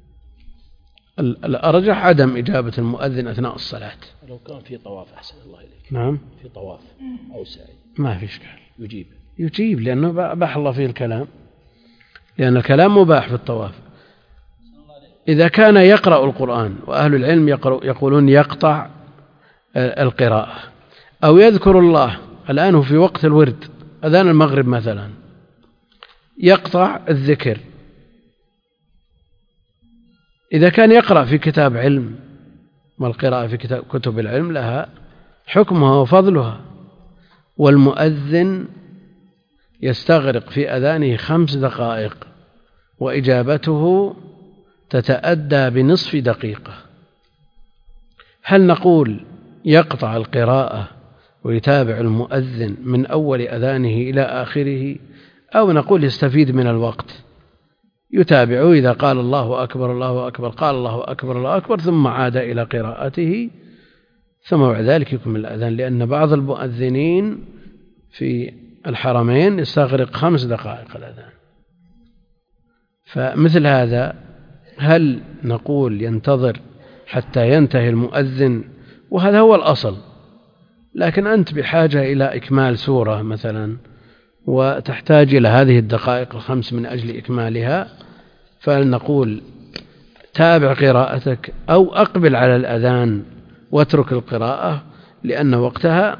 الأرجح عدم إجابة المؤذن أثناء الصلاة. لو كان في طواف أحسن الله إليك. نعم، في طواف أو سعي ما في إشكال، يجيب يجيب لأنه أباح الله فيه الكلام، لأن الكلام مباح في الطواف. إذا كان يقرأ القرآن، وأهل العلم يقولون يقطع القراءة، أو يذكر الله، الآن هو في وقت الورد أذان المغرب مثلا، يقطع الذكر. إذا كان يقرأ في كتاب علم، والقراءة في كتاب كتب العلم لها حكمها وفضلها، والمؤذن يستغرق في أذانه خمس دقائق وإجابته تتأدى بنصف دقيقة، هل نقول يقطع القراءة ويتابع المؤذن من أول أذانه إلى آخره، أو نقول يستفيد من الوقت يتابعه إذا قال الله أكبر الله أكبر قال الله أكبر الله أكبر ثم عاد إلى قراءته ثم بعد ذلك يكمل الأذان؟ لأن بعض المؤذنين في الحرمين يستغرق خمس دقائق الأذان. فمثل هذا هل نقول ينتظر حتى ينتهي المؤذن؟ وهذا هو الأصل، لكن أنت بحاجة إلى إكمال سورة مثلا وتحتاج إلى هذه الدقائق الخمس من أجل إكمالها، فلنقول تابع قراءتك أو أقبل على الأذان واترك القراءة، لأن وقتها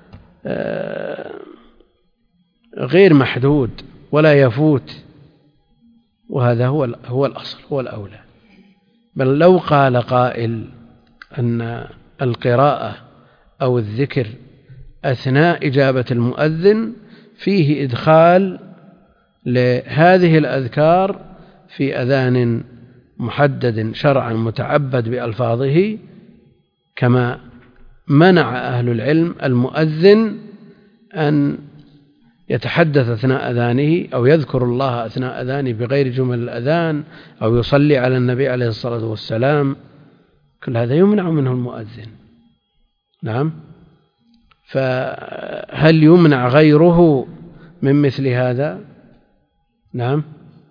غير محدود ولا يفوت، وهذا هو هو الأصل هو الأولى. بل لو قال قائل أن القراءة أو الذكر أثناء إجابة المؤذن فيه إدخال لهذه الأذكار في أذان محدد شرعا متعبد بألفاظه، كما منع أهل العلم المؤذن أن يتحدث أثناء أذانه أو يذكر الله أثناء أذانه بغير جمل الأذان أو يصلي على النبي عليه الصلاة والسلام، كل هذا يمنع منه المؤذن. نعم، فهل يمنع غيره من مثل هذا؟ نعم،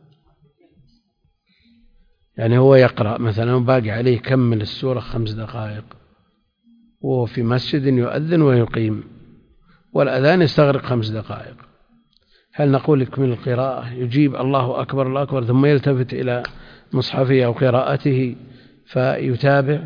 يعني هو يقرأ مثلا وباقي عليه يكمل السورة خمس دقائق وهو في مسجد يؤذن ويقيم والأذان يستغرق خمس دقائق، هل نقول يكمل القراءة يجيب الله أكبر الله أكبر ثم يلتفت إلى مصحفه أو قراءته فيتابع؟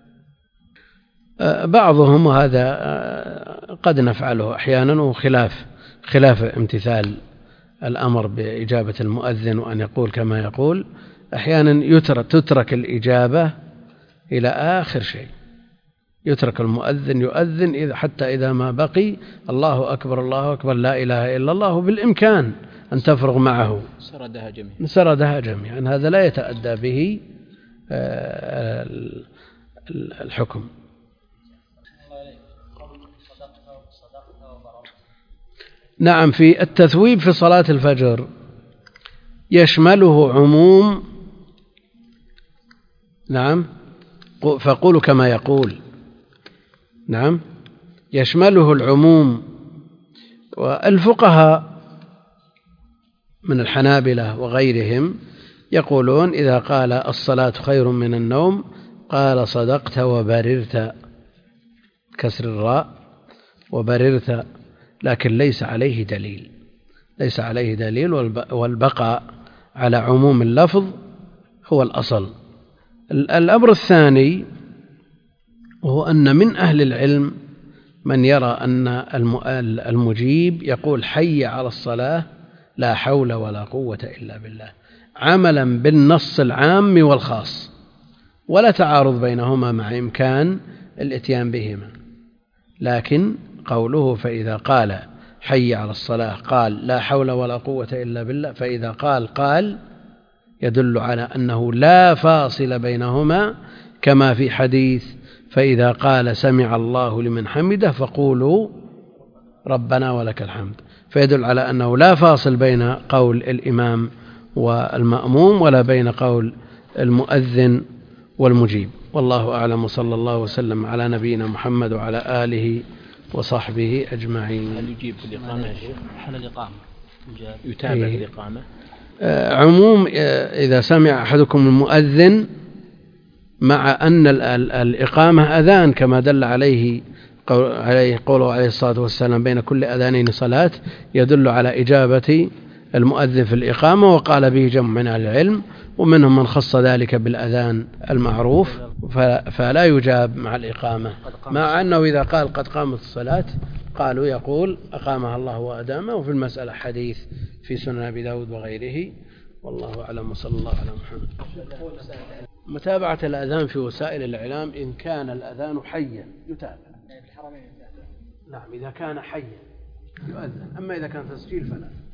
بعضهم وهذا قد نفعله أحيانا وخلاف خلاف امتثال الأمر بإجابة المؤذن وأن يقول كما يقول، أحيانا يترك تترك الإجابة إلى آخر شيء، يترك المؤذن يؤذن إذا حتى إذا ما بقي الله أكبر الله أكبر لا إله إلا الله، بالإمكان أن تفرغ معه سردها جميعا سردها جميعا، هذا لا يتأدى به الحكم. نعم، في التثويب في صلاة الفجر يشمله عموم، نعم، فقولوا كما يقول، نعم، يشمله العموم. والفقهاء من الحنابلة وغيرهم يقولون إذا قال الصلاة خير من النوم قال صدقت وبررت، كسر الراء وبررت، لكن ليس عليه دليل ليس عليه دليل والبقاء على عموم اللفظ هو الأصل. الأمر الثاني وهو أن من أهل العلم من يرى أن المجيب يقول حي على الصلاة لا حول ولا قوة إلا بالله، عملا بالنص العام والخاص، ولا تعارض بينهما مع إمكان الإتيان بهما، لكن قوله فإذا قال حي على الصلاة قال لا حول ولا قوة إلا بالله، فإذا قال قال يدل على أنه لا فاصل بينهما، كما في حديث فإذا قال سمع الله لمن حمده فقولوا ربنا ولك الحمد، فيدل على أنه لا فاصل بين قول الإمام والمأموم ولا بين قول المؤذن والمجيب. والله أعلم، وصلى الله وسلم على نبينا محمد وعلى آله وصحبه أجمعين. هل يجيب في الإقامة يا شيخ؟ حال الإقامة يتابع في الإقامة؟ آه عموم إذا سمع أحدكم المؤذن مع أن الإقامة أذان كما دل عليه عليه قوله عليه الصلاة والسلام بين كل أذانين صلاة، يدل على إجابة المؤذن في الإقامة، وقال به جمع من أهل العلم، ومنهم من خص ذلك بالأذان المعروف فلا يجاب مع الإقامة، مع أنه إذا قال قد قامت الصلاة قالوا يقول أقامها الله وأدامه. وفي المسألة حديث في سنن أبي داود وغيره، والله أعلم، وصلى الله على محمد. متابعة الأذان في وسائل الإعلام إن كان الأذان حيا يتابع. نعم، إذا كان حيا يؤذن، أما إذا كان تسجيل فلا.